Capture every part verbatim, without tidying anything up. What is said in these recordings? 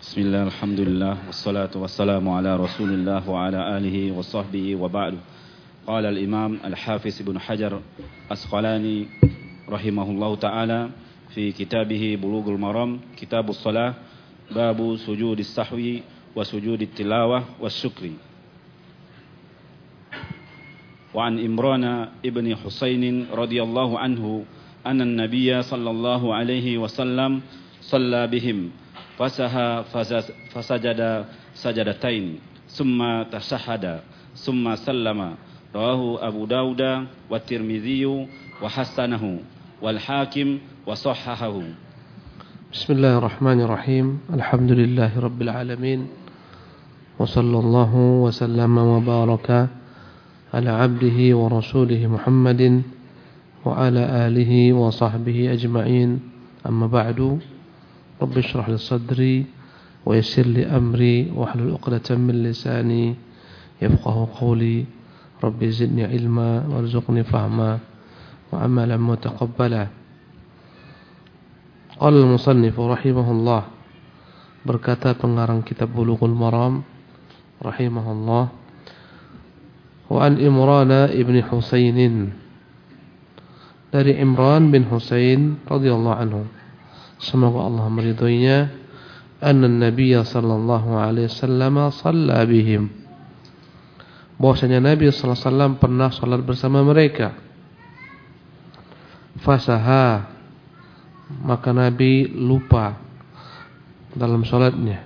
Bismillah, alhamdulillah, wassalatu wassalamu ala rasulillah wa ala alihi wa sahbihi wa ba'du. Qala al-imam al-hafiz ibn Hajar Asqalani rahimahullahu ta'ala fi kitabih Bulughul Maram, kitabus salah, babu sujudis sahwi wa sujudit tilawah wa syukri. Wa an Imran ibn Husain radhiyallahu anhu anna an-nabiyya sallallahu alaihi wasallam shalla bihim fasaha fasajada sajadatain summa tashahhada summa sallama. Rawahu Abu Dawud wa Tirmidzi wa hasanahu wal Hakim wa sahhahahu. Bismillahirrahmanirrahim. Alhamdulillahi rabbil alamin. Wa sallallahu wa sallama wa baraka ala abdihi wa rasulihi Muhammadin wa ala alihi wa sahbihi ajma'in. Amma ba'du. Rabbi shrah li sadri wa yassir li amri wahlul 'uqdatam min lisani yafqahu qawli. Rabbi zidni ilma warzuqni fahma wa amalan mutaqabbala. Qala al-musannif rahimahullah, berkata pengarang kitab Bulughul Maram rahimahullah, wa an Imran ibn Husain, dari Imran bin Husain radhiyallahu anhu, semoga Allah meridhoinya, anna Nabiya sallallahu alaihi wasallam shalla bihim, bahwasanya Nabi sallallahu alaihi wasallam pernah salat bersama mereka. Fasaha, maka Nabi lupa dalam salatnya.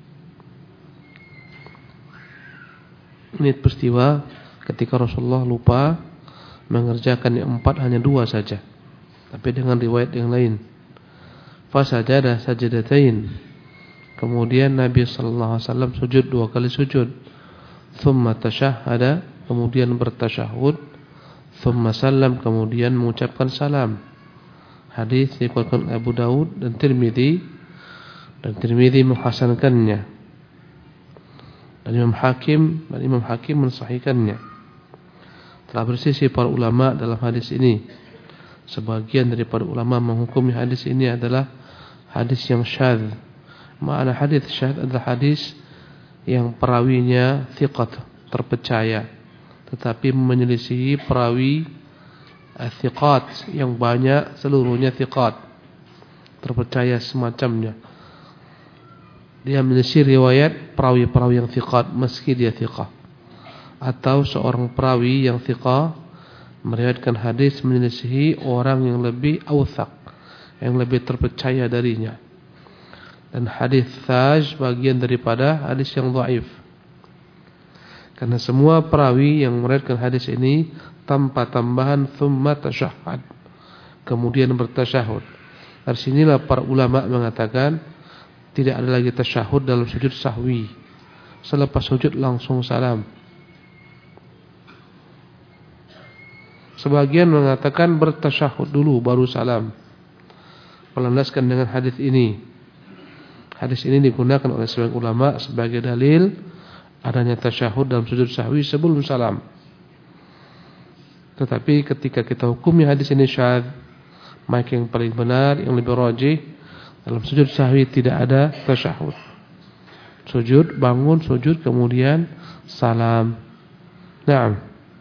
Ini peristiwa ketika Rasulullah lupa mengerjakan yang empat, hanya dua saja, tapi dengan riwayat yang lain. Fasajada sajadatain, kemudian Nabi sallallahu alaihi wasallam sujud dua kali sujud. Thumma tashahhada, kemudian bertasyahud. Thumma sallam, kemudian mengucapkan salam. Hadis diriwayatkan Abu Dawud dan Tirmidzi, dan Tirmidzi menghasankannya, dan Imam Hakim dan Imam Hakim mensahihkannya. Telah berselisih para ulama dalam hadis ini. Sebagian daripada ulama menghukumi hadis ini adalah hadis yang syadz. Makna hadis syadz adalah hadis yang perawinya thiqat, terpercaya, tetapi menyelisihi perawi thiqat yang banyak, seluruhnya thiqat, terpercaya semacamnya. Dia menyelisihi riwayat perawi-perawi yang thiqat meski dia thiqah, atau seorang perawi yang thiqah meriwayatkan hadis menyelisihi orang yang lebih awthaq, yang lebih terpercaya darinya. Dan hadis thaj bagian daripada hadis yang dhaif, karena semua perawi yang meriwayatkan hadis ini tanpa tambahan thumma tashahhad, kemudian bertasyahud. Dari sinilah para ulama mengatakan tidak ada lagi tasyahud dalam sujud sahwi. Selepas sujud langsung salam. Sebagian mengatakan bertasyahud dulu baru salam, melandaskan dengan hadis ini. Hadis ini digunakan oleh sebagian ulama sebagai dalil adanya tasyahud dalam sujud sahwi sebelum salam. Tetapi ketika kita hukumi hadis ini syadz, maka yang paling benar, yang lebih rajih, dalam sujud sahwi tidak ada tasyahud. Sujud, bangun, sujud, kemudian salam. Naam.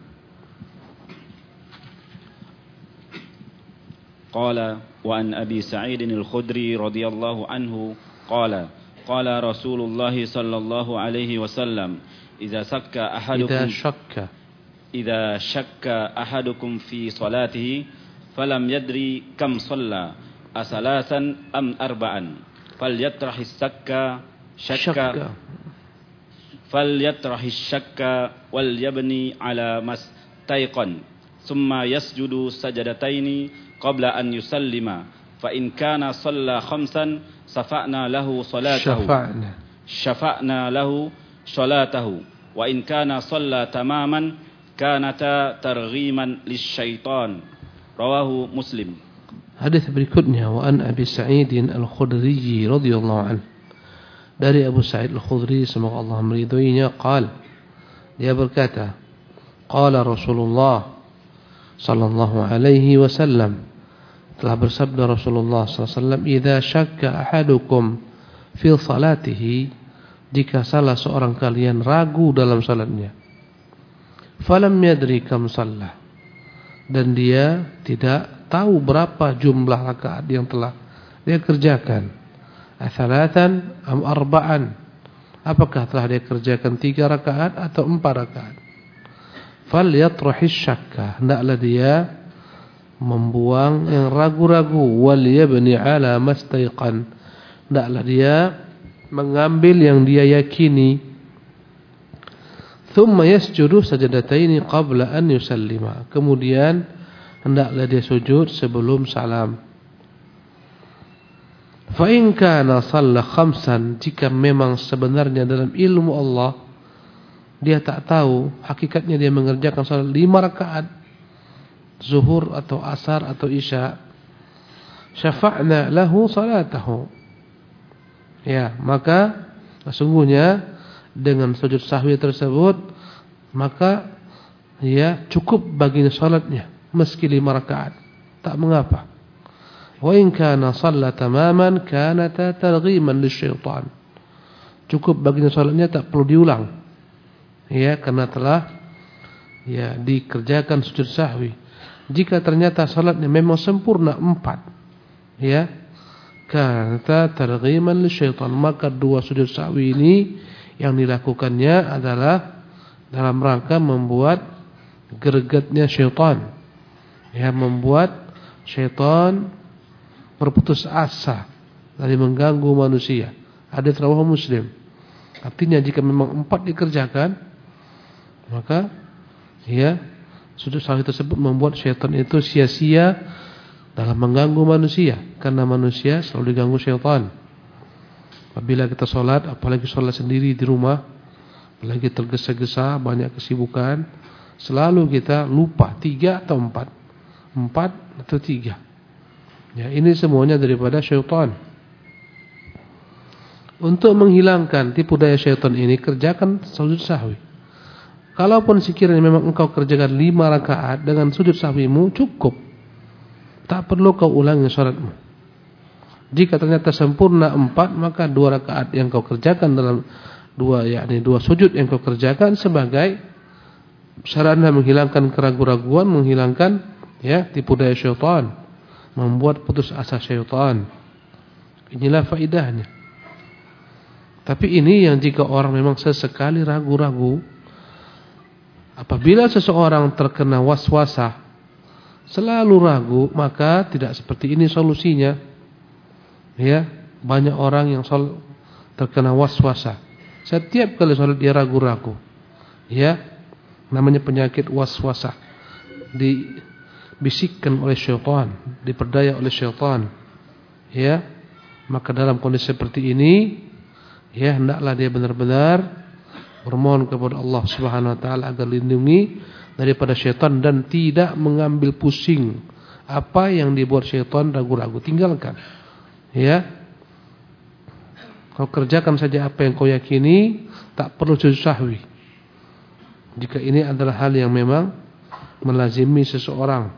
Qala wa an Abi Sa'id al-Khudri radhiyallahu anhu qala qala Rasulullah sallallahu alaihi wasallam idza sakka ahadukum idza syakka idza syakka ahadukum fi salatihi falam yadri kam shalla asalasan am arba'an falyatrahis sakka syakka falyatrahis syakka wal yabni ala mastayqan thumma yasjudu sajadataini qabla an yusallima fa in kana shalla khamsan safa'na lahu salatahu syafa'na syafa'na lahu salatahu wa in kana shalla tamaman kanata targhiman lisyaitan. Rawahu Muslim. Hadis berikutnya, wa an Abi Sa'id al-Khudri radhiyallahu anhu, dari Abu Sa'id al-Khudri semoga Allah meridhoinya, qala, dia berkata, qala Rasulullah sallallahu alaihi wasallam, telah bersabda Rasulullah sallallahu alaihi wasallam, idza syakka ahadukum fi salatihi, jika salah seorang kalian ragu dalam salatnya, falam yadri kam shalla, dan dia tidak tahu berapa jumlah rakaat yang telah dia kerjakan, atsalatan am arba'an, apakah telah dia kerjakan tiga rakaat atau empat rakaat, falyatrahis syakka, hendaklah dia membuang yang ragu-ragu, wal yabni ala mastaiqan, hendaklah dia mengambil yang dia yakini, thumma yasjudu sajadataini qabla an yusallima, kemudian hendaklah dia sujud sebelum salam. Fa in kana shalla khamsan, jika memang sebenarnya dalam ilmu Allah dia tak tahu hakikatnya dia mengerjakan salat lima rakaat zuhur atau asar atau isya, syafa'na lahu salatahu, ya, maka sesungguhnya dengan sujud sahwi tersebut maka ya cukup baginya salatnya meski lima rakaat, tak mengapa. Wa in kana shalla tamaman kanata targhiman lisyaitan, cukup baginya salatnya, tak perlu diulang, ya, karena telah ya dikerjakan sujud sahwi. Jika ternyata salatnya memang sempurna empat, ya, kanata targhiman lisyaitan, maka dua sujud sahwi ini yang dilakukannya adalah dalam rangka membuat gregetnya syaitan, ya, membuat syaitan berputus asa dari mengganggu manusia. Hadits riwayat Muslim. Artinya jika memang empat dikerjakan, maka ya sujud sahwi tersebut membuat syaitan itu sia-sia dalam mengganggu manusia, karena manusia selalu diganggu syaitan. Apabila kita sholat, apalagi sholat sendiri di rumah, apalagi tergesa-gesa, banyak kesibukan, selalu kita lupa tiga atau empat, empat atau tiga. Ya, ini semuanya daripada syaitan. Untuk menghilangkan tipu daya syaitan ini, kerjakan sujud sahwi. Kalaupun sekiranya memang engkau kerjakan lima rakaat dengan sujud sahwimu, cukup, tak perlu kau ulangi sholatmu. Jika ternyata sempurna empat, maka dua rakaat yang kau kerjakan dalam dua, yakni dua sujud yang kau kerjakan sebagai sarana menghilangkan keraguan-raguan, menghilangkan ya tipu daya syaitan, membuat putus asa syaitan. Inilah faedahnya. Tapi ini yang jika orang memang sesekali ragu-ragu, apabila seseorang terkena waswasah, selalu ragu, maka tidak seperti ini solusinya. Ya, banyak orang yang sol terkena waswasah. Setiap kali salat dia ragu-ragu. Ya, namanya penyakit waswasah. Dibisikkan oleh syaitan, diperdaya oleh syaitan. Ya, maka dalam kondisi seperti ini, ya hendaklah dia benar-benar bermohon kepada Allah Subhanahu wa taala agar lindungi daripada syaitan dan tidak mengambil pusing apa yang dibuat syaitan ragu-ragu. Tinggalkan. Ya, kau kerjakan saja apa yang kau yakini, tak perlu sujud sahwi. Jika ini adalah hal yang memang melazimi seseorang.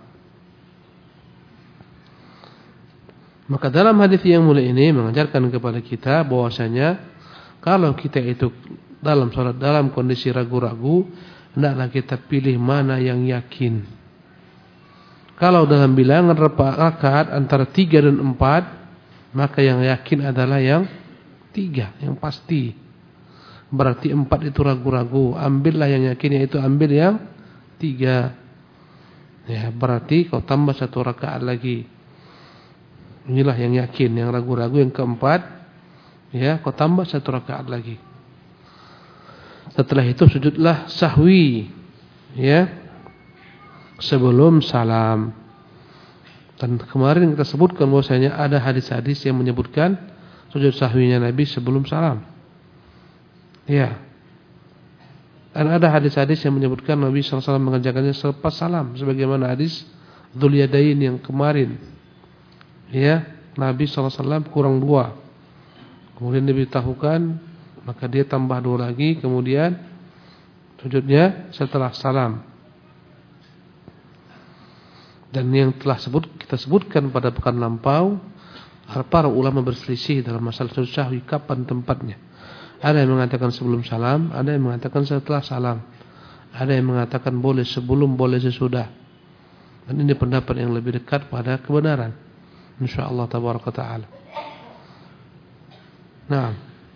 Maka dalam hadis yang mulia ini mengajarkan kepada kita bahwasanya kalau kita itu dalam salat dalam kondisi ragu-ragu, hendaklah kita pilih mana yang yakin. Kalau dalam bilangan rakaat antara tiga dan empat, maka yang yakin adalah yang tiga, yang pasti. Berarti empat itu ragu-ragu, ambillah yang yakin, yaitu ambil yang tiga. Ya, berarti kau tambah satu rakaat lagi. Inilah yang yakin. Yang ragu-ragu yang keempat, ya, kau tambah satu rakaat lagi. Setelah itu sujudlah sahwi, ya, sebelum salam. Dan kemarin kita sebutkan bahwasanya ada hadis-hadis yang menyebutkan sujud sahwinya Nabi sebelum salam. Ya. Dan ada hadis-hadis yang menyebutkan Nabi sallallahu alaihi wasallam mengerjakannya selepas salam, sebagaimana hadis Dzul Yadain yang kemarin. Ya, Nabi sallallahu alaihi wasallam kurang dua. Kemudian diberitahukan, maka dia tambah dua lagi, kemudian sujudnya setelah salam. Dan yang telah sebut kita sebutkan pada pekan lampau Para ulama berselisih dalam masalah sujud sahwi kapan tempatnya. Ada yang mengatakan sebelum salam, ada yang mengatakan setelah salam, ada yang mengatakan boleh sebelum, boleh sesudah. Dan ini pendapat yang lebih dekat pada kebenaran, insyaallah tabaraka taala. Naam.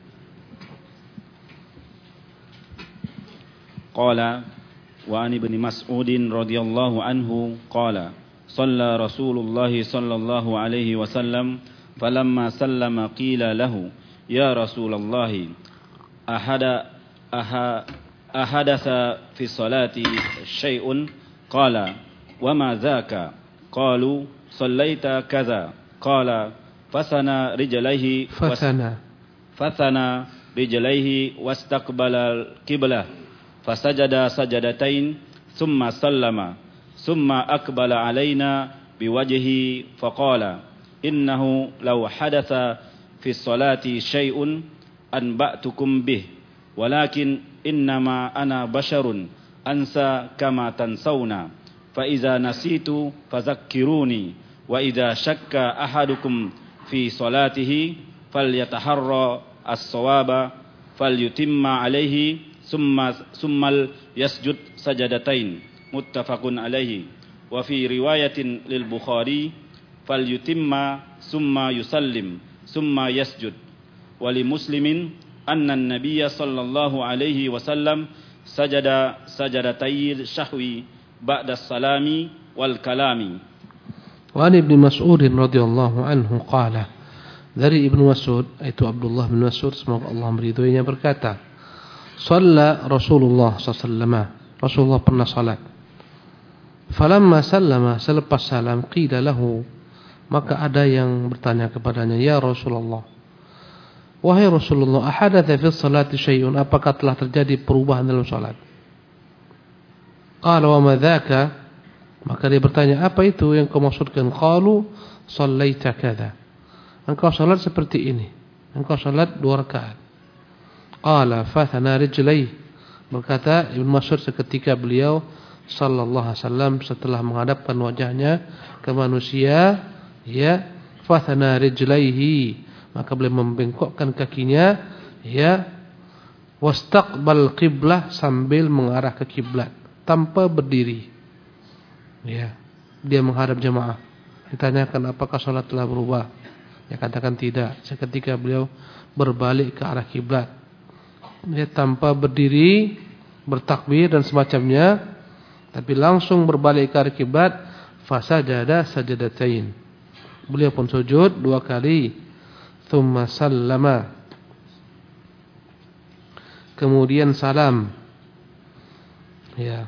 Qala wa an ibn Mas'ud radhiyallahu anhu qala shalla Rasulullah sallallahu alaihi wasallam falamma sallama qila lahu ya Rasulullah ahada aha ahadatha fi salati syai'un qala wa ma dhaka qalu sallaita kadza qala fasana rijlaihi fasana fasana rijlaihi wastaqbala al-qiblah fasajada sajadatain thumma sallama thumma aqbala alaina biwajhihi faqala innahu law hadatha fi sholati syai'un anba'tukum bih walakin innama ana basharun ansa kama tansawna fa idza nasitu fadhakkiruni wa idza shakka ahadukum fi sholatihi falyataharra as-shawaba falyutimma alayhi summa summal yasjud sajadatain muttafaqun alaihi wa fi riwayatin lil Bukhari falyutimma summa yusallim summa yasjud wa li Muslimin anna an-nabiy sallallahu alaihi wasallam sajada sajadatayil syahwi ba'da salami wal kalami. Wa an Ibnu Mas'ud radhiyallahu anhu qala, dari Ibnu Mas'ud yaitu Abdullah bin Mas'ud semoga Allah meridhoinya berkata, shalla Rasulullah sallallahu alaihi wasallam, Rasulullah pernah salat. Falamma sallama, selepas salam, qila lahu, maka ada yang bertanya kepadanya, ya Rasulullah, wahai Rasulullah, ahadatha fi salati syai'un, apakah telah terjadi perubahan dalam salat? Qala wa ma dzaka, maka dia bertanya, apa itu yang kau maksudkan? Qalu sallaita kadza, engkau salat seperti ini, engkau salat dua rakaat. Qala fathana rijlai, berkata Ibnu Mas'ud seketika beliau sallallahu alaihi wasallam setelah menghadapkan wajahnya ke manusia, ya, fathana rijlaihi, maka beliau membengkokkan kakinya, ya, wastaqbal qiblah, sambil mengarah ke kiblat tanpa berdiri, ya, dia menghadap jemaah. Ditanyakan apakah salat telah berubah, dia katakan tidak. Seketika beliau berbalik ke arah kiblat, dia tanpa berdiri, bertakbir dan semacamnya, tapi langsung berbalik ke arah kiblat. Fasajada sajadatain, beliau pun sujud dua kali. Thumma sallama, kemudian salam, ya.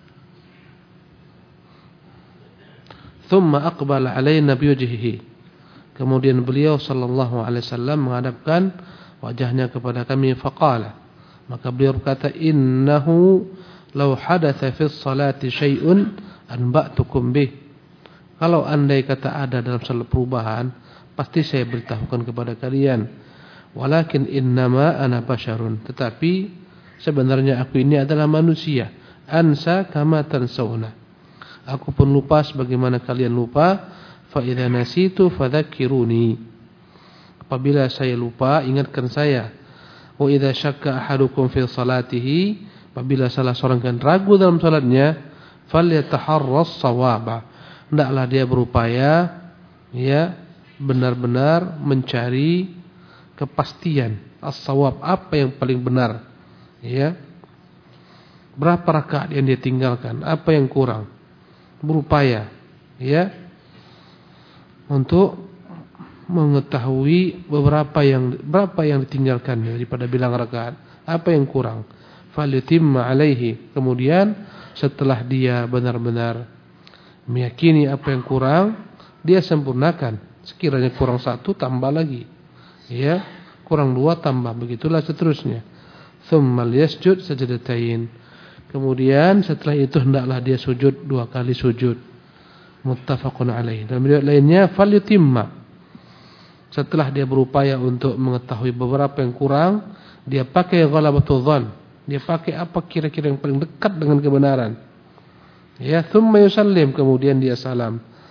Thumma aqbala alaina biwajhihi, kemudian beliau sallallahu alaihi wasallam menghadapkan wajahnya kepada kami. Faqala, maka beliau berkata, innahu law hadatha fi sholati syai'un anba'tukum bih, kalau andai kata ada dalam salat perubahan, pasti saya beritahukan kepada kalian. Walakin innama ana basyarun, tetapi sebenarnya aku ini adalah manusia. Ansa kama tansawna, aku pun lupa sebagaimana kalian lupa. Fa idza nasitu fadzakkiruni, apabila saya lupa ingatkan saya. Wa idza syakka ahadukum fi salatihi, apabila salah seorang kan ragu dalam salatnya, falyataharras shawaba, hendaklah dia berupaya, ya, benar-benar mencari kepastian as-shawab, apa yang paling benar, ya. Berapa rakaat yang dia tinggalkan, apa yang kurang, berupaya, ya, untuk mengetahui beberapa yang berapa yang ditinggalkan daripada bilang rakaat, apa yang kurang. Falyutimma alaihi, kemudian setelah dia benar-benar meyakini apa yang kurang, dia sempurnakan. Sekiranya kurang satu, tambah lagi, ya, kurang dua, tambah, begitulah seterusnya. Tsumma yasjud sajadatain, kemudian setelah itu hendaklah dia sujud dua kali sujud. Muttafaqun alaih. Dan riwayat lainnya falyutimma, setelah dia berupaya untuk mengetahui beberapa yang kurang, dia pakai ghalabatul dzan, dia pakai apa kira-kira yang paling dekat dengan kebenaran, ya. Tsumma yusallim, kemudian dia salam.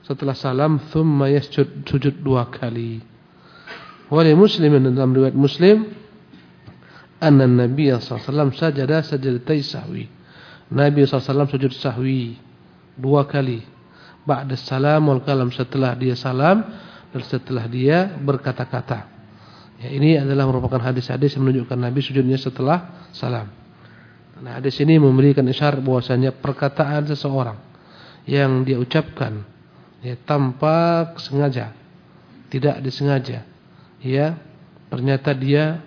setelah salam, thumma yasjud, sujud dua kali. Wali Muslimin, dalam riwayat Muslim, anna Nabi sallallahu alaihi wasallam sajada sajdatai sahwi. Nabi sallallahu alaihi wasallam sujud sahwi dua kali. Ba'da salam wal kalam, setelah dia salam dan setelah dia berkata-kata. Ya, ini adalah merupakan hadis-hadis yang menunjukkan Nabi sujudnya setelah salam. Nah, hadis ini memberikan isyarat bahwasanya perkataan seseorang yang dia ucapkan ya tanpa sengaja, tidak disengaja, ya ternyata dia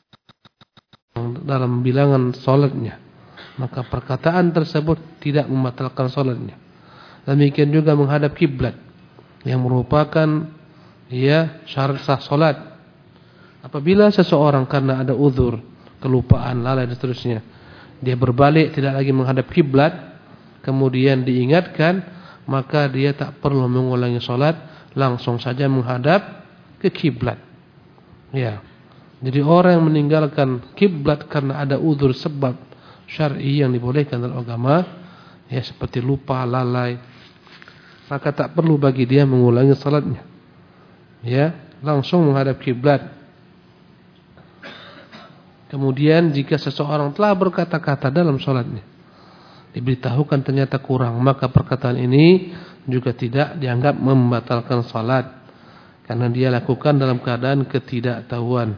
dalam bilangan salatnya, maka perkataan tersebut tidak membatalkan salatnya. Demikian juga menghadap kiblat yang merupakan ya syarat sah salat. Apabila seseorang karena ada uzur, kelupaan, lalai dan seterusnya, dia berbalik tidak lagi menghadap kiblat, kemudian diingatkan, maka dia tak perlu mengulangi salat, langsung saja menghadap ke kiblat. Ya. Jadi orang yang meninggalkan kiblat karena ada uzur sebab syar'i yang dibolehkan dalam agama, ya seperti lupa, lalai, maka tak perlu bagi dia mengulangi salatnya. Ya, langsung menghadap kiblat. Kemudian jika seseorang telah berkata-kata dalam salatnya, diberitahukan ternyata kurang, maka perkataan ini juga tidak dianggap membatalkan salat, karena dia lakukan dalam keadaan ketidaktahuan.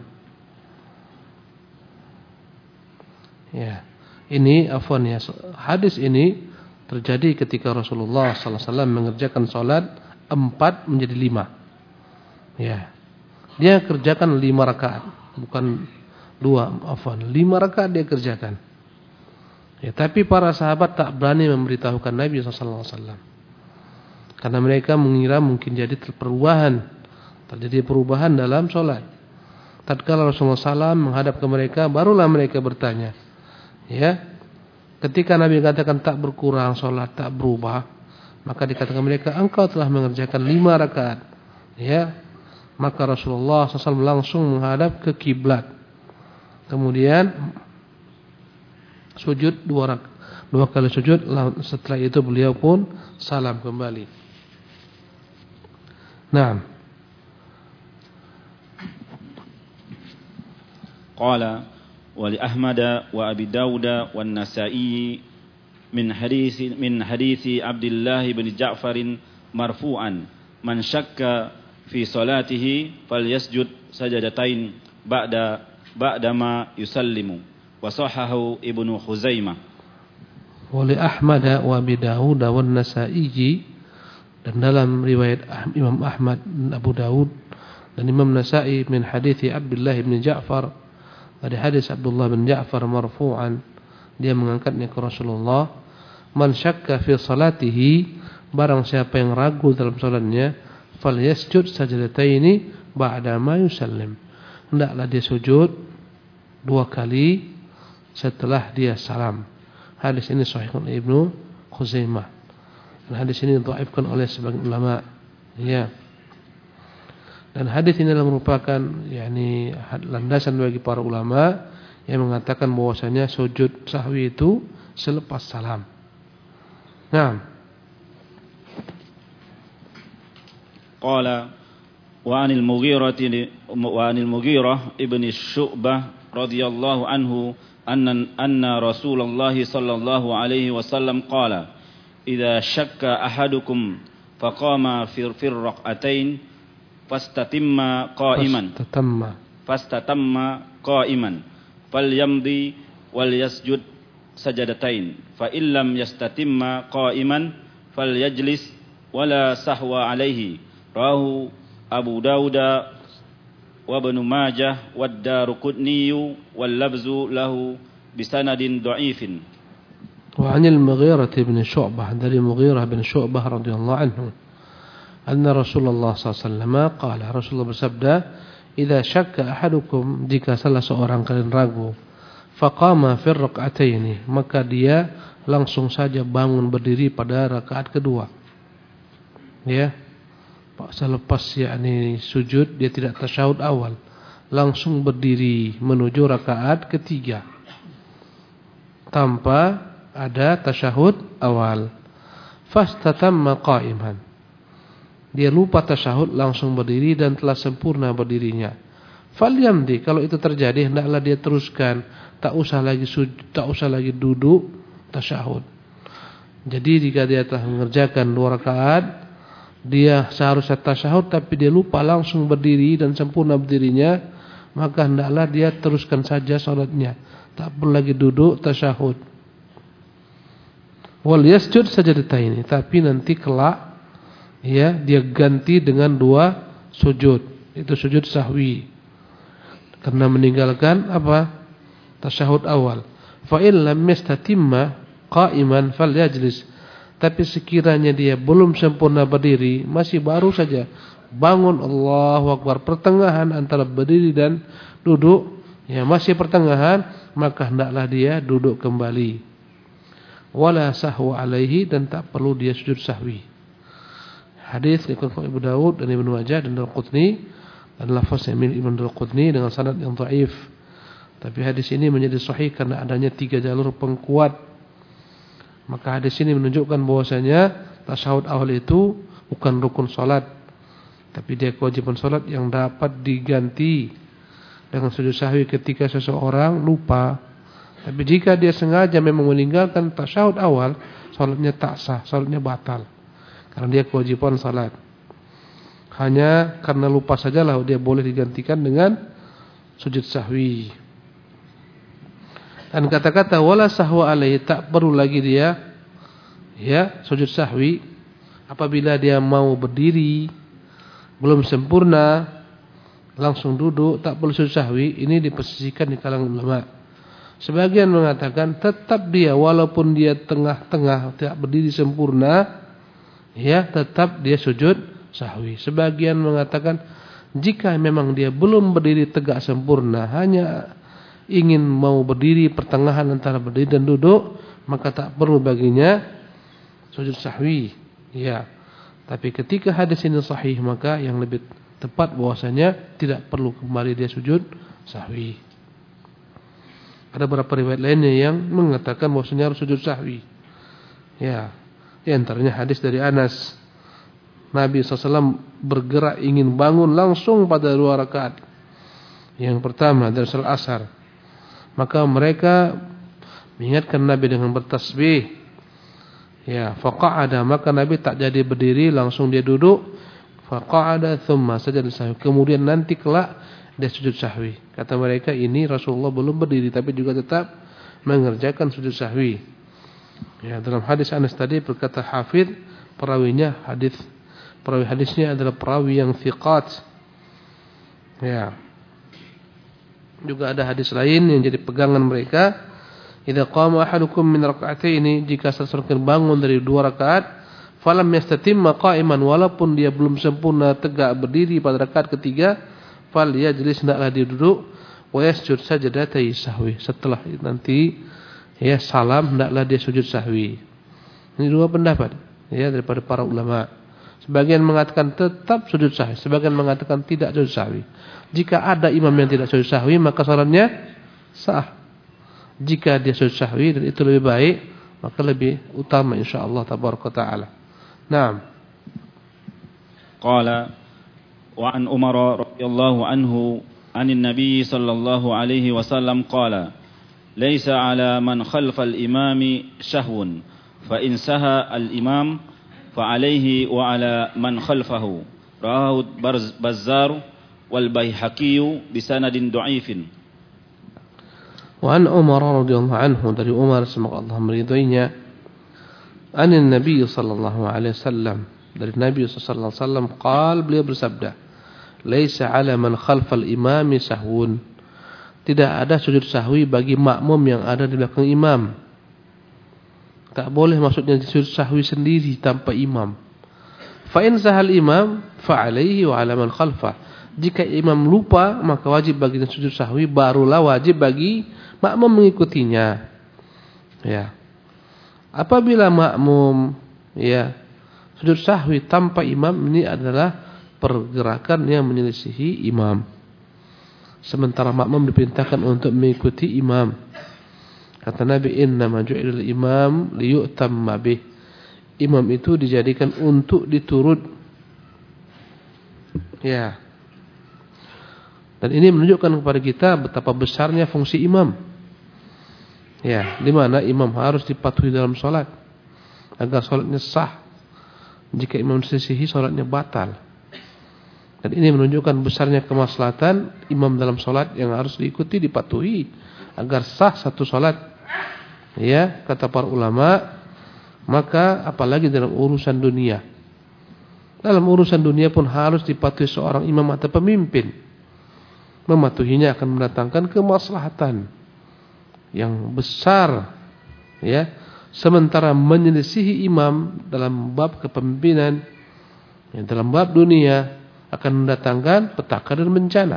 Ya, ini afwan ya, hadis ini terjadi ketika Rasulullah sallallahu alaihi wasallam mengerjakan salat empat menjadi lima. Ya, dia kerjakan lima rakaat, bukan dua, afwan, lima rakaat dia kerjakan. Ya, tapi para sahabat tak berani memberitahukan Nabi sallallahu alaihi wasallam, karena mereka mengira mungkin jadi perubahan, terjadi perubahan dalam solat. Tatkala Rasulullah sallallahu alaihi wasallam menghadap ke mereka, barulah mereka bertanya. Ya, ketika Nabi katakan tak berkurang solat, tak berubah, maka dikatakan mereka, engkau telah mengerjakan lima rakaat. Ya, maka Rasulullah sallallahu alaihi wasallam langsung menghadap ke kiblat. Kemudian sujud dua rakaat, dua kali sujud. Setelah itu beliau pun salam kembali. Naam. Qala wa li Ahmad wa Abi Dawud wa An-Nasa'i min hadis min hadis Abdullah bin Ja'far marfu'an, man syakka fi salatihi falyasjud sajadatain ba'da ba'dama yusallimu, wa sahahu Ibnu Khuzaimah. Wa li Ahmad wa Abi Dawud wa An-Nasa'i, dan dalam riwayat Imam Ahmad dan Abu Dawud dan Imam Nasa'i min hadis Abdullah bin Ja'far, dari hadis Abdullah bin Ja'far marfu'an, dia mengangkatnya ke Rasulullah, man syakka fi salatihi, barang siapa yang ragu dalam salatnya, falyasjud sajdataini ba'da ma yusallim, hendaklah dia sujud dua kali setelah dia salam. Hadis ini sahih oleh Ibnu Khuzaimah. Dan hadis ini dhaifkan oleh sebagian ulama. Ya. Dan hadis ini adalah merupakan yakni landasan bagi para ulama yang mengatakan bahwasanya sujud sahwi itu selepas salam. Naam. Qala wa 'anil Mughirah wa 'anil Mughirah ibn Syu'bah radhiyallahu anhu anna anna Rasulullah sallallahu alaihi wasallam qala idza syakka ahadukum faqama fi raq'atain fastatimma qa'iman fastatamma fastatamma qa'iman falyamdi wal yasjud sajadatain fa illam yastatimma qa'iman falyajlis wala sahwa alaihi. Rahu Abu Dawud wa Ibnu Majah wa Ad-Daruqutni wal lafzu lahu bisanadin dha'ifin. Wa 'anil Mughirah bin Syu'bah, dari Mughirah bin Syu'bah radhiyallahu anhu, anna Rasulullah sallallahu alaihi wasallam qala, Rasulullah bersabda, idza syakka ahadukum, jika salah seorang kalian ragu, faqama fi rak'ataini, maka dia langsung saja bangun berdiri pada rakaat kedua. Ya, selepas yakni sujud dia tidak tasyahud awal, langsung berdiri menuju rakaat ketiga tanpa ada tasyahud awal. Fastatamma qa'iman, dia lupa tasyahud langsung berdiri dan telah sempurna berdirinya. Falyamdi, kalau itu terjadi hendaklah dia teruskan, tak usah lagi sujud, tak usah lagi duduk tasyahud. Jadi jika dia telah mengerjakan dua rakaat, dia seharusnya tasyahud tapi dia lupa langsung berdiri dan sempurna berdirinya, maka hendaklah dia teruskan saja salatnya, tak perlu lagi duduk tasyahud. Wal yasjud sajadataini, tapi nanti kelak ya dia ganti dengan dua sujud, itu sujud sahwi karena meninggalkan apa? Tasyahud awal. Fa in lam yastatimma qa'iman falyajlis, tapi sekiranya dia belum sempurna berdiri, masih baru saja bangun, Allahu Akbar, pertengahan antara berdiri dan duduk, ya masih pertengahan, maka hendaklah dia duduk kembali. Wala sahwa alaihi, dan tak perlu dia sujud sahwi. Hadis diriwayatkan Abu Dawud dan Ibnu Majah dan Al-Qutni, dan lafaznya milik Ibnu Al-Qutni dengan sanad yang dhaif. Tapi hadis ini menjadi sahih karena adanya tiga jalur pengkuat. Maka hadis ini menunjukkan bahwasanya tasyahud awal itu bukan rukun salat, tapi dia kewajiban salat yang dapat diganti dengan sujud sahwi ketika seseorang lupa. Tapi jika dia sengaja memang meninggalkan tasyahud awal, salatnya tak sah, salatnya batal. Karena dia kewajiban salat. Hanya karena lupa sajalah dia boleh digantikan dengan sujud sahwi. Dan kata-kata wala sahwa alaihi, tak perlu lagi dia ya sujud sahwi apabila dia mau berdiri belum sempurna langsung duduk, tak perlu sujud sahwi. Ini dipersisikan di kalangan ulama. Sebagian mengatakan tetap dia walaupun dia tengah-tengah tidak berdiri sempurna, ya tetap dia sujud sahwi. Sebagian mengatakan jika memang dia belum berdiri tegak sempurna, hanya ingin mau berdiri pertengahan antara berdiri dan duduk, maka tak perlu baginya sujud sahwi. Ya. Tapi ketika hadis ini sahih, maka yang lebih tepat bahwasanya tidak perlu kembali dia sujud sahwi. Ada beberapa riwayat lainnya yang mengatakan bahwasanya harus sujud sahwi. Ya. Di antaranya hadis dari Anas, Nabi shallallahu alaihi wasallam bergerak ingin bangun langsung pada dua rakaat. Yang pertama dari salat asar. Maka mereka mengingatkan Nabi dengan bertasbih. Ya, faqa'ada, maka Nabi tak jadi berdiri, langsung dia duduk. Faqa'ada thumma sajada sahwi. Kemudian nanti kelak dia sujud sahwi. Kata mereka ini Rasulullah belum berdiri tapi juga tetap mengerjakan sujud sahwi. Ya, dalam hadis Anas tadi berkata hafidh, perawinya hadis perawi hadisnya adalah perawi yang thiqat. Ya. Juga ada hadis lain yang jadi pegangan mereka. Idza qama ahadukum min rak'ataini, jika seseorang bangun dari dua rakaat, falam yastatimma qa'iman, walaupun dia belum sempurna tegak berdiri pada rakaat ketiga, fal yajlis, hendaklah dia duduk, wa yasjud sajdatai sahwi, setelah nanti ya salam hendaklah dia sujud sahwi. Ini dua pendapat ya daripada para ulama. Sebagian mengatakan tetap sujud sahwi, sebagian mengatakan tidak sujud sahwi. Jika ada imam yang tidak sujud sahwi, maka salatnya sah. Jika dia sujud sahwi dan itu lebih baik, maka lebih utama insyaallah tabaraka taala. Naam. Qala wa an Umar radhiyallahu anhu anin nabiy sallallahu alaihi wasallam qala laisa ala man khalfa al-imami syahwun fa in saha al-imam fa alaihi wa ala man khalfahu. Rawahu Bazzar wal Baihaqi bisanadin dhaifin. Wa an Umar radhiyallahu anhu, dari Umar semoga Allah meridainya, anin Nabi sallallahu alaihi wasallam, dari Nabi sallallahu alaihi wasallam qal, beliau bersabda, laisa ala man khalfal imami sahwun, tidak ada sujud sahwi bagi makmum yang ada di belakang imam. Tak boleh maksudnya sujud sahwi sendiri tanpa imam. Fa in sahal imam fa alaihi wa ala man khalfah. Jika imam lupa, maka wajib baginya sujud sahwi, barulah wajib bagi makmum mengikutinya. Ya. Apabila makmum ya sujud sahwi tanpa imam, ini adalah pergerakan yang menyelisihi imam. Sementara makmum diperintahkan untuk mengikuti imam. Kata Nabi, innama ju'ilal imam liyu'tamma bih. Imam itu dijadikan untuk diturut. Ya. Dan ini menunjukkan kepada kita betapa besarnya fungsi imam. Ya, di mana imam harus dipatuhi dalam salat agar salatnya sah. Jika imam disisihi, salatnya batal. Dan ini menunjukkan besarnya kemaslahatan imam dalam salat yang harus diikuti, dipatuhi agar sah satu salat. Ya, kata para ulama, maka apalagi dalam urusan dunia. Dalam urusan dunia pun harus dipatuhi seorang imam atau pemimpin. Mematuhinya akan mendatangkan kemaslahatan yang besar. Ya, sementara menyelisihi imam dalam bab kepemimpinan, ya, dalam bab dunia akan mendatangkan petaka dan bencana.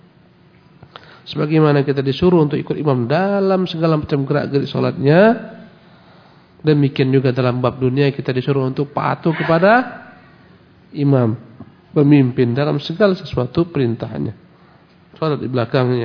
Sebagaimana kita disuruh untuk ikut imam dalam segala macam gerak-gerik salatnya, demikian juga dalam bab dunia kita disuruh untuk patuh kepada imam, pemimpin dalam segala sesuatu perintahnya. Salat di belakangnya,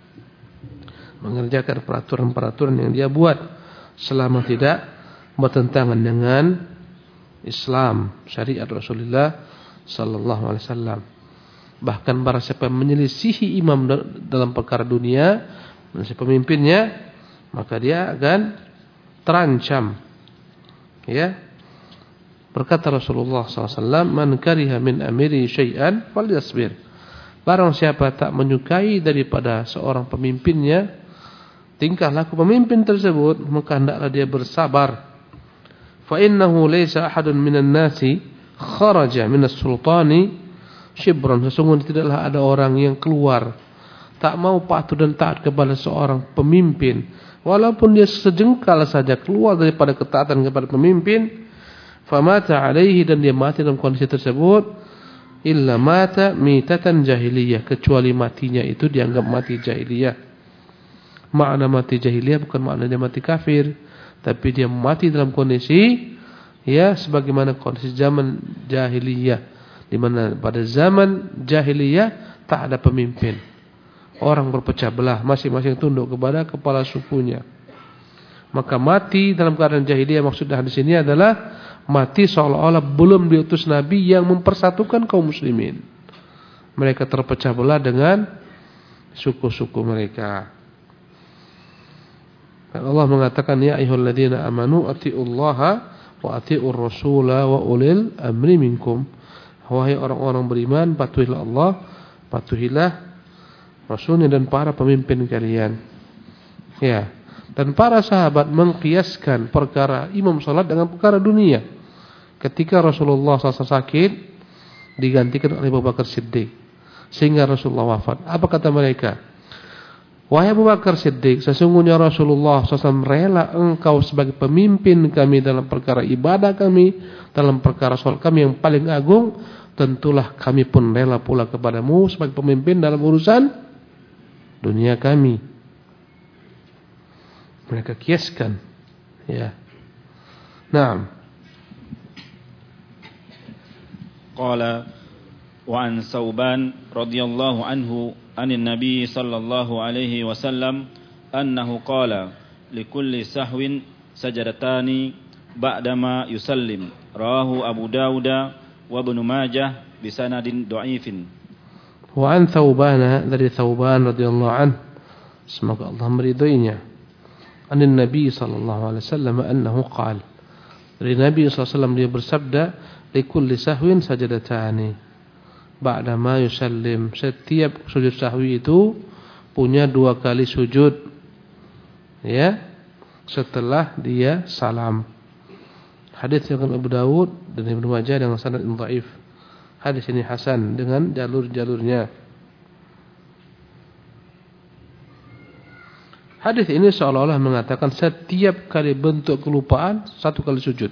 mengerjakan peraturan-peraturan yang dia buat selama tidak bertentangan dengan Islam, syariat Rasulullah sallallahu alaihi wasallam. Bahkan barang siapa menyelisihi imam dalam perkara dunia, menyelisihi pemimpinnya, maka dia akan terancam. Ya. Berkata Rasulullah sallallahu alaihi wasallam, "Man kariha min amiri syai'an falyasbir." Barang siapa tak menyukai daripada seorang pemimpinnya, tingkah laku pemimpin tersebut, maka hendaklah dia bersabar. Fa innahu laysa ahadun minan nasi kharaja minas sultani shibran. Sesungguhnya tidaklah ada orang yang keluar tak mau patuh dan taat kepada seorang pemimpin, walaupun dia sejengkal saja keluar daripada ketaatan kepada pemimpin, famata alaihi, dan dia mati dalam kondisi tersebut, illa mata mitatan jahiliyah, kecuali matinya itu dianggap mati jahiliyah. Makna mati jahiliyah bukan makna dia mati kafir, tapi dia mati dalam kondisi, ya, sebagaimana kondisi zaman jahiliyah, di mana pada zaman jahiliyah tak ada pemimpin. Orang berpecah belah, masing-masing tunduk kepada kepala sukunya. Maka mati dalam keadaan jahiliyah maksudnya di sini adalah mati seolah-olah belum diutus Nabi yang mempersatukan kaum muslimin. Mereka terpecah belah dengan suku-suku mereka. Dan Allah mengatakan, ya ayyuhalladzina amanu atiullaha wa atiur rasula wa ulil amri minkum. Wahai orang-orang beriman, patuhilah Allah, patuhilah Rasulnya dan para pemimpin kalian. Ya. Dan para sahabat mengkiaskan perkara imam salat dengan perkara dunia. Ketika Rasulullah shallallahu alaihi wasallam sakit, digantikan oleh Abu Bakar Siddiq, sehingga Rasulullah wafat. Apa kata mereka? Wahai Abu Bakar Siddiq, sesungguhnya Rasulullah shallallahu alaihi wasallam rela engkau sebagai pemimpin kami dalam perkara ibadah kami, dalam perkara salat kami yang paling agung, tentulah kami pun rela pula kepadamu sebagai pemimpin dalam urusan dunia kami. Mereka kiaskan, ya. Naam. Qala wa an Sauban radhiyallahu anhu anin Nabi sallallahu alaihi wasallam annahu qala likulli sahwin sajadatani ba'dama yusallim. Rawahu Abu Dawud wa Ibnu Majah bi sanadin dhaifin. Wa an Sauban, dari Sauban radhiyallahu anhu, semoga Allah meridhoinya, anin Nabi sallallahu alaihi wasallam annahu qala, dari Nabi sallallahu alaihi wasallam dia bersabda, likulli sahwin sajadatani ba'da ma yusallim. Setiap sujud sahwi itu punya dua kali sujud, ya, setelah dia salam. Hadis riwayat Abu Dawud dan Ibnu Majah dengan sanad yang dhaif. Hadis ini hasan dengan jalur-jalurnya. Hadis ini seolah-olah mengatakan setiap kali bentuk kelupaan satu kali sujud.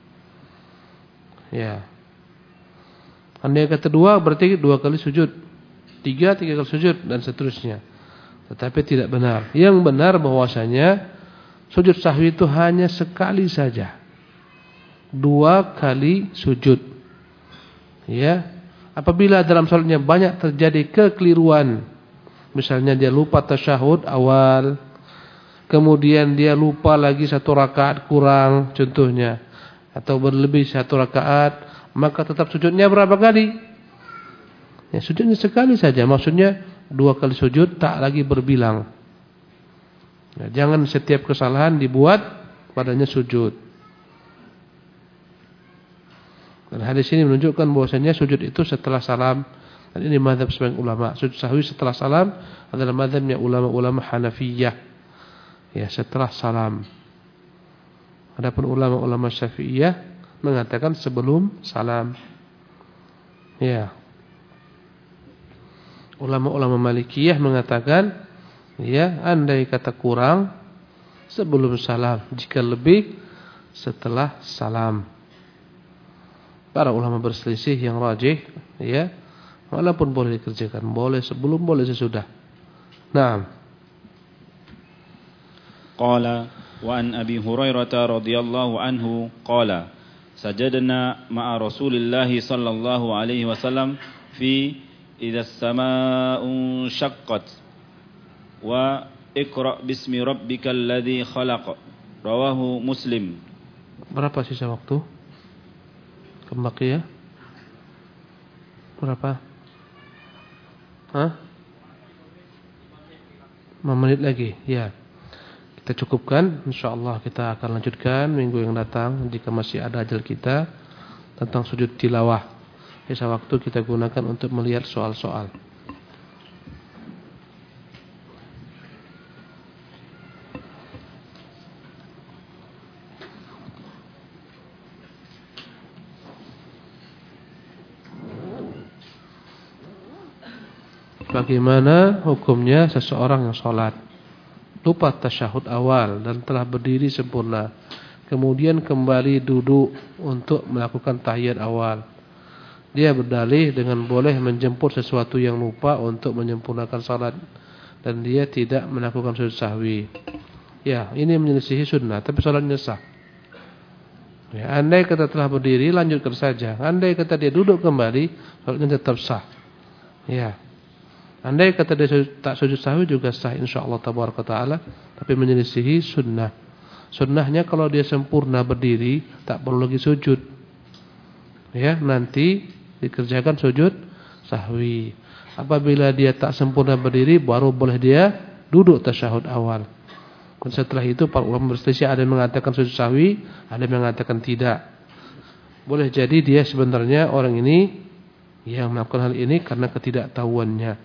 Ya. Yang kedua berarti dua kali sujud, tiga tiga kali sujud dan seterusnya. Tetapi tidak benar. Yang benar bahwasanya sujud sahwi itu hanya sekali saja, dua kali sujud. Ya. Apabila dalam salatnya banyak terjadi kekeliruan, misalnya dia lupa tasyahud awal, kemudian dia lupa lagi satu rakaat kurang contohnya, atau berlebih satu rakaat, maka tetap sujudnya berapa kali? Ya, sujudnya sekali saja, maksudnya dua kali sujud tak lagi berbilang. Ya, jangan setiap kesalahan dibuat padanya sujud. Dan hadis ini menunjukkan bahwasanya sujud itu setelah salam. Dan ini mazhab sebagian ulama. Sujud sahwi setelah salam adalah mazhabnya ulama-ulama Hanafiyah. Ya, setelah salam. Adapun ulama-ulama Syafi'iyah mengatakan sebelum salam. Ya. Ulama-ulama Malikiyah mengatakan, ya, andai kata kurang sebelum salam, jika lebih setelah salam. Para ulama berselisih, yang rajih, ya, walaupun boleh dikerjakan, boleh sebelum, boleh sesudah. Naam. Qala wa an Abi Hurairah radhiyallahu anhu qala sajadna ma'a Rasulillah sallallahu alaihi wasallam fi idza as-samaa'u shaqqat wa iqra bismi rabbikal ladzi khalaq. Rawahu Muslim. Berapa sisa waktu? Kembali ya. Berapa? Hah? lima menit lagi, ya. Kita cukupkan, insyaallah kita akan lanjutkan minggu yang datang jika masih ada ajal kita tentang sujud tilawah. Sisa waktu kita gunakan untuk melihat soal-soal. Bagaimana hukumnya seseorang yang sholat lupa tasyahud awal dan telah berdiri sempurna, kemudian kembali duduk untuk melakukan tahiyat awal. Dia berdalih dengan boleh menjemput sesuatu yang lupa untuk menyempurnakan salat dan dia tidak melakukan sujud sahwi. Ya, ini menyelisihi sunnah, tapi salatnya sah. Ya, andai kata telah berdiri, lanjutkan saja. Andai kata dia duduk kembali, salatnya tetap sah. Ya. Andai kata dia tak sujud sahwi juga sah insyaallah tabaraka taala, tapi menyelisihi sunnah. Sunnahnya kalau dia sempurna berdiri tak perlu lagi sujud. Ya, nanti dikerjakan sujud sahwi. Apabila dia tak sempurna berdiri baru boleh dia duduk tasyahud awal. Dan setelah itu para ulama berselisih, ada yang mengatakan sujud sahwi, ada yang mengatakan tidak. Boleh jadi dia sebenarnya orang ini yang melakukan hal ini karena ketidaktahuannya.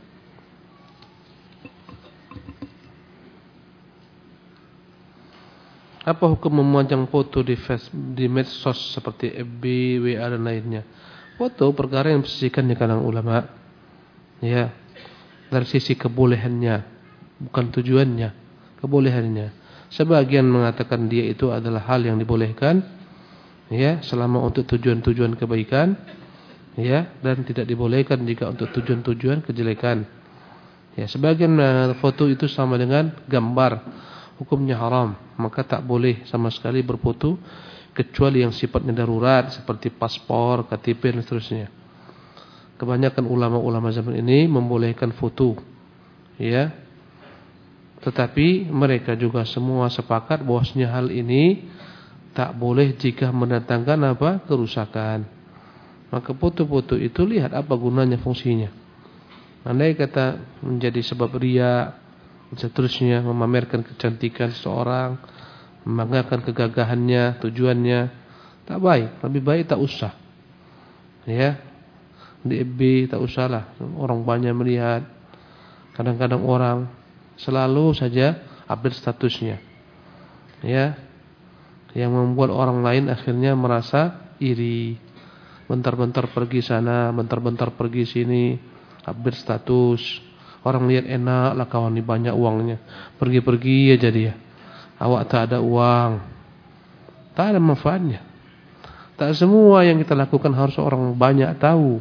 Apa hukum memajang foto di Facebook, di medsos seperti F B, W A dan lainnya? Foto perkara yang bersisikan di kalangan ulama. Ya, dari sisi kebolehannya, bukan tujuannya, kebolehannya. Sebagian mengatakan dia itu adalah hal yang dibolehkan, ya, selama untuk tujuan-tujuan kebaikan, ya, dan tidak dibolehkan jika untuk tujuan-tujuan kejelekan. Ya, sebagian foto itu sama dengan gambar. Hukumnya haram, maka tak boleh sama sekali berfoto kecuali yang sifatnya darurat seperti paspor, K T P dan seterusnya. Kebanyakan ulama-ulama zaman ini membolehkan foto, ya. Tetapi mereka juga semua sepakat bahwasanya hal ini tak boleh jika mendatangkan apa? Kerusakan. Maka foto-foto itu lihat apa gunanya, fungsinya. Andai kata menjadi sebab riya, seterusnya memamerkan kecantikan seseorang, membanggakan kegagahannya, tujuannya, tak baik. Lebih baik tak usah. Ya, di F B tak usahlah, orang banyak melihat. Kadang-kadang orang selalu saja update statusnya, ya, yang membuat orang lain akhirnya merasa iri. Bentar-bentar pergi sana, bentar-bentar pergi sini, update status. Orang lihat enak lah kawan, ini banyak uangnya, pergi-pergi aja dia. Awak tak ada uang, tak ada manfaatnya. Tak semua yang kita lakukan harus orang banyak tahu.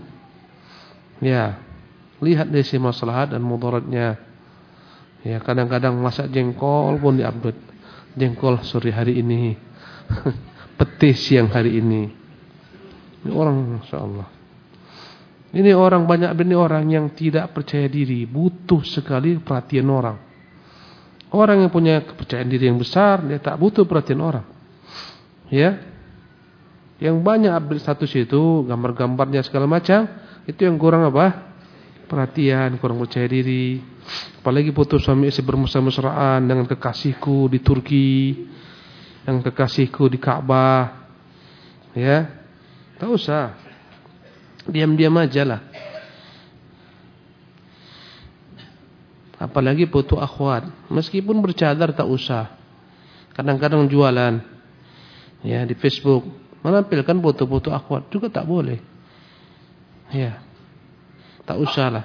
Ya, lihat dari si maslahat dan mudaratnya. Ya, kadang-kadang masak jengkol pun diupdate. Jengkol sore hari ini, petis siang hari ini. Ini orang, masya Allah. Ini orang banyak, ini orang yang tidak percaya diri, butuh sekali perhatian orang. Orang yang punya kepercayaan diri yang besar, dia tak butuh perhatian orang. Ya, yang banyak update status itu, gambar-gambarnya segala macam, itu yang kurang apa? perhatian, kurang percaya diri. Apalagi foto suami istri bermesra-mesraan dengan kekasihku di Turki, dengan kekasihku di Ka'bah. Ya, tak usah. Diam-diam aja lah. Apalagi foto akhwat, meskipun bercadar tak usah. Kadang-kadang jualan, ya di Facebook menampilkan foto-foto akhwat juga tak boleh. Ya, tak usah lah.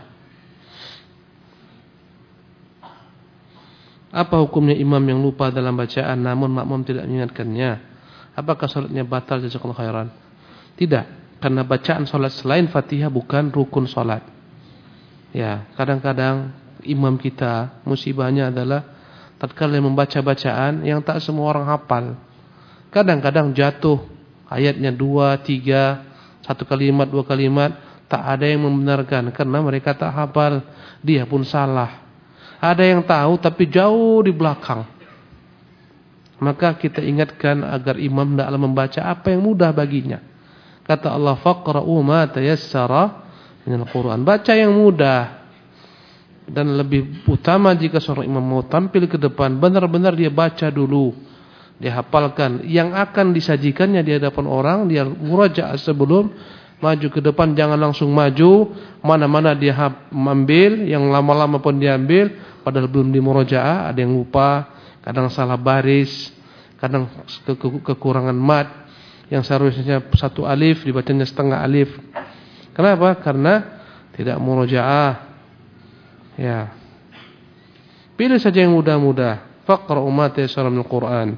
Apa hukumnya imam yang lupa dalam bacaan namun makmum tidak mengingatkannya? Apakah salatnya batal? Jazakallahu khairan. Tidak, karena bacaan salat selain Fatihah bukan rukun salat. Ya, kadang-kadang imam kita musibahnya adalah tatkala membaca bacaan yang tak semua orang hafal. Kadang-kadang jatuh ayatnya dua, tiga, satu kalimat, dua kalimat, tak ada yang membenarkan karena mereka tak hafal, dia pun salah. Ada yang tahu tapi jauh di belakang. Maka kita ingatkan agar imam hendaklah membaca apa yang mudah baginya. Kata Allah, faqra'u ma tayassara minal Qur'an. Baca yang mudah. Dan lebih utama jika seorang imam mau tampil ke depan, benar-benar dia baca dulu. Dia hafalkan yang akan disajikannya di hadapan orang, dia murajaah sebelum maju ke depan, jangan langsung maju, mana-mana dia ambil, yang lama-lama pun dia ambil, padahal belum di murajaah, ada yang lupa, kadang salah baris, kadang ke ke kekurangan mat, yang seharusnya satu alif dibacanya setengah alif. Kenapa? Karena tidak murajaah. Ya. Pilih saja yang mudah-mudah. Faqra'u ma tayassara minal Qur'an.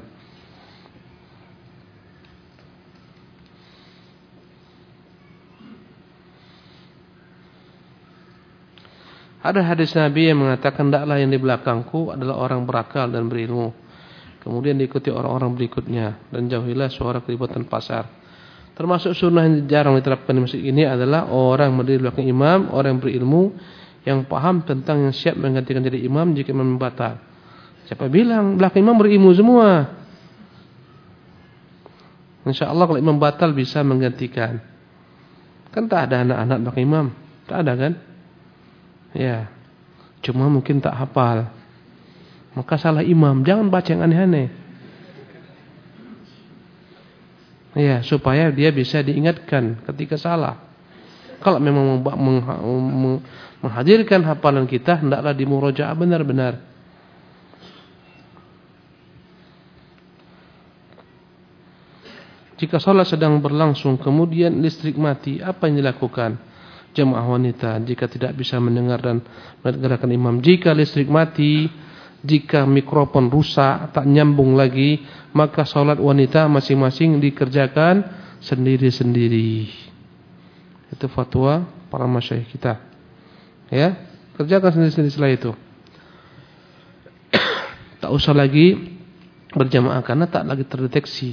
Ada hadis Nabi yang mengatakan, hendaklah yang di belakangku adalah orang berakal dan berilmu. Kemudian diikuti orang-orang berikutnya, dan jauhilah suara keributan pasar. Termasuk sunnah yang jarang diterapkan di masjid ini adalah orang berdiri di belakang imam, orang yang berilmu, yang paham tentang yang siap menggantikan jadi imam jika imam batal. Siapa bilang belakang imam berilmu semua? InsyaAllah kalau imam batal bisa menggantikan. Kan tak ada anak-anak belakang imam, tak ada kan? Ya, cuma mungkin tak hafal. Maka salah imam, jangan baca yang aneh-aneh. Ya, supaya dia bisa diingatkan ketika salah. Kalau memang menghadirkan hafalan kita, hendaklah dimurajaah benar-benar. Jika salat sedang berlangsung kemudian listrik mati, apa yang dilakukan jemaah wanita jika tidak bisa mendengar dan menggerakkan imam? Jika listrik mati, jika mikrofon rusak, tak nyambung lagi, maka salat wanita masing-masing dikerjakan sendiri-sendiri. Itu fatwa para masyayikh kita. Ya, kerjakan sendiri-sendiri setelah itu. Tak usah lagi berjamaah karena tak lagi terdeteksi.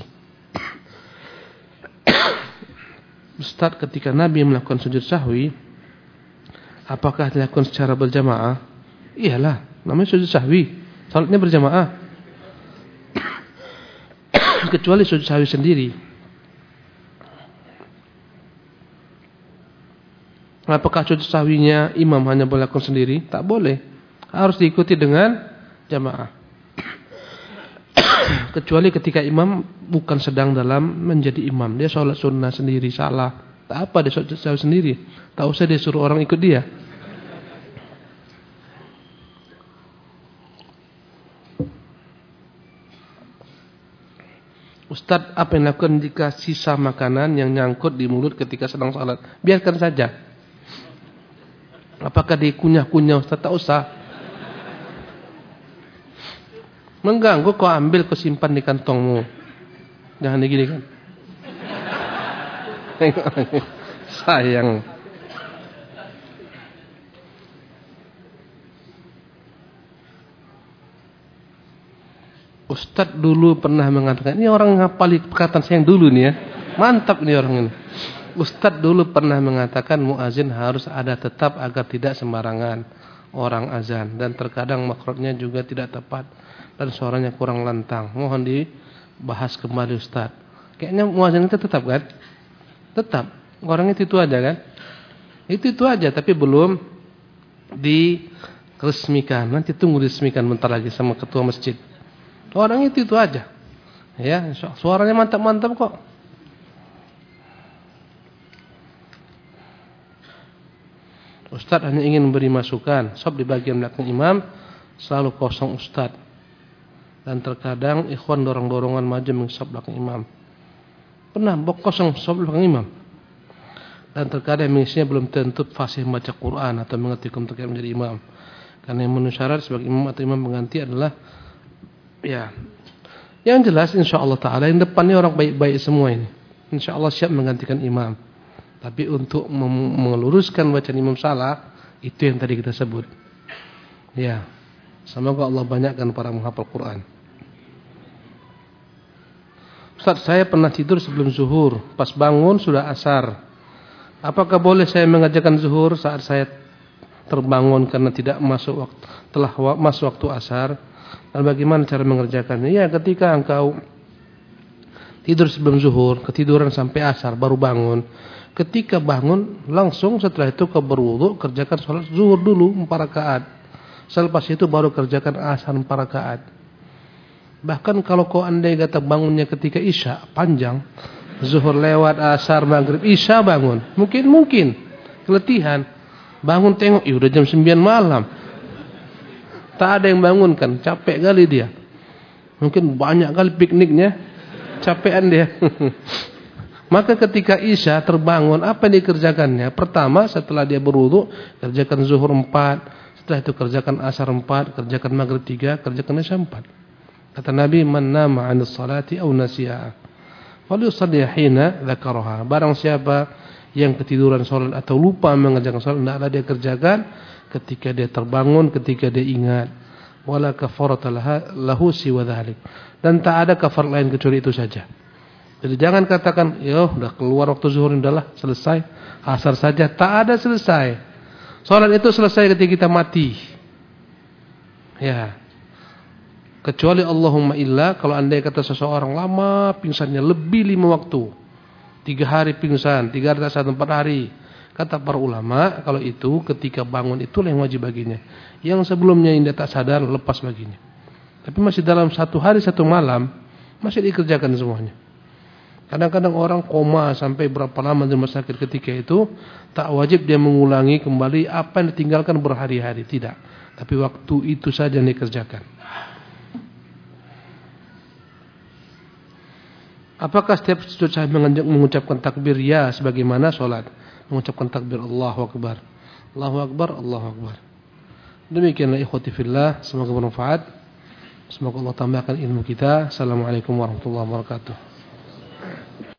Ustaz, ketika Nabi melakukan sujud sahwi, apakah dilakukan secara berjamaah? Iyalah, namanya sujud sahwi, salatnya berjamaah. Kecuali sujud sahwi sendiri. Apakah sujud sahwinya imam hanya boleh lakukan sendiri? Tak boleh, harus diikuti dengan jamaah. Kecuali ketika imam bukan sedang dalam menjadi imam, dia sholat sunnah sendiri, salah, tak apa, dia sholat sendiri, tak usah dia suruh orang ikut dia. Ustaz, apa yang dilakukan jika sisa makanan yang nyangkut di mulut ketika sedang sholat? Biarkan saja. Apakah dikunyah-kunyah Ustaz? Tak usah. Mengganggu, kau ambil, kau simpan di kantongmu. Jangan digini kan. Sayang. Ustadz dulu pernah mengatakan, ini orang ngapali perkataan saya yang dulu nih ya. Mantap nih orang ini. Ustadz dulu pernah mengatakan muazin harus ada tetap agar tidak sembarangan orang azan. Dan terkadang makrotnya juga tidak tepat. Dan suaranya kurang lantang. Mohon dibahas kembali Ustaz. Kayaknya muazin itu tetap kan? Tetap. Orangnya itu, itu aja kan? Itu itu aja, tapi belum diresmikan. Nanti tunggu diresmikan bentar lagi sama ketua masjid. Orang itu itu aja. Ya, suaranya mantap-mantap kok. Ustaz hanya ingin memberi masukan. Sob di bagian belakang imam selalu kosong Ustaz. Dan terkadang ikhwan dorong-dorongan maju mengisap belakang imam. Pernah bok kosong sob belakang imam. Dan terkadang mengisinya belum tentu fasih membaca Quran atau mengerti untuk menjadi imam. Karena yang memenuhi syarat sebagai imam atau imam pengganti adalah ya. Yang jelas insyaallah taala yang depannya orang baik-baik semua ini. Insyaallah siap menggantikan imam. Tapi untuk meluruskan bacaan imam salah, itu yang tadi kita sebut. Ya. Semoga Allah banyakkan para menghafal Quran. Ustaz, saya pernah tidur sebelum zuhur, pas bangun sudah asar. Apakah boleh saya mengerjakan zuhur saat saya terbangun karena tidak masuk waktu telah masuk waktu asar? Dan bagaimana cara mengerjakannya? Ya, ketika engkau tidur sebelum zuhur, ketiduran sampai asar baru bangun. Ketika bangun langsung setelah itu kau berwudu, kerjakan sholat zuhur dulu empat rakaat. Selepas itu baru kerjakan asar empat rakaat. Bahkan kalau kau andai kata bangunnya ketika isya panjang, zuhur lewat, asar, maghrib, isya bangun, mungkin mungkin keletihan. Bangun tengok, iya udah jam sembilan malam. Tak ada yang bangunkan, capek kali dia. Mungkin banyak kali pikniknya, capean dia. Maka ketika isya terbangun, apa yang dikerjakannya? Pertama, setelah dia berwudu, kerjakan zuhur empat. Setelah itu kerjakan asar empat, kerjakan maghrib tiga, kerjakan isya empat. Kata Nabi, man nama 'anis salati aw nasiyaha falyusalli hina dzakaraha. Barang siapa yang ketiduran salat atau lupa mengerjakan salat, hendaklah dia kerjakan ketika dia terbangun, ketika dia ingat. Wala kafarata lahu siwa dzalik. Dan tak ada kafar lain kecuali itu saja. Jadi jangan katakan, ya udah keluar waktu zuhur, udahlah selesai, asar saja. Tak ada selesai. Salat itu selesai ketika kita mati. Ya. Kecuali Allahumma illa kalau andai kata seseorang lama pingsannya lebih lima waktu. Tiga hari pingsan, tiga hari satu empat hari. Kata para ulama, kalau itu ketika bangun itulah yang wajib baginya. Yang sebelumnya indah tak sadar lepas baginya. Tapi masih dalam satu hari satu malam masih dikerjakan semuanya. Kadang-kadang orang koma sampai berapa lama di rumah sakit, ketika itu tak wajib dia mengulangi kembali apa yang ditinggalkan berhari-hari, tidak. Tapi waktu itu saja yang dikerjakan. Apakah setiap sujud saya mengucapkan takbir? Ya, sebagaimana sholat. Mengucapkan takbir Allahu Akbar, Allahu Akbar, Allahu Akbar. Demikianlah ikhwati fillah, semoga bermanfaat. Semoga Allah tambahkan ilmu kita. Assalamualaikum warahmatullahi wabarakatuh.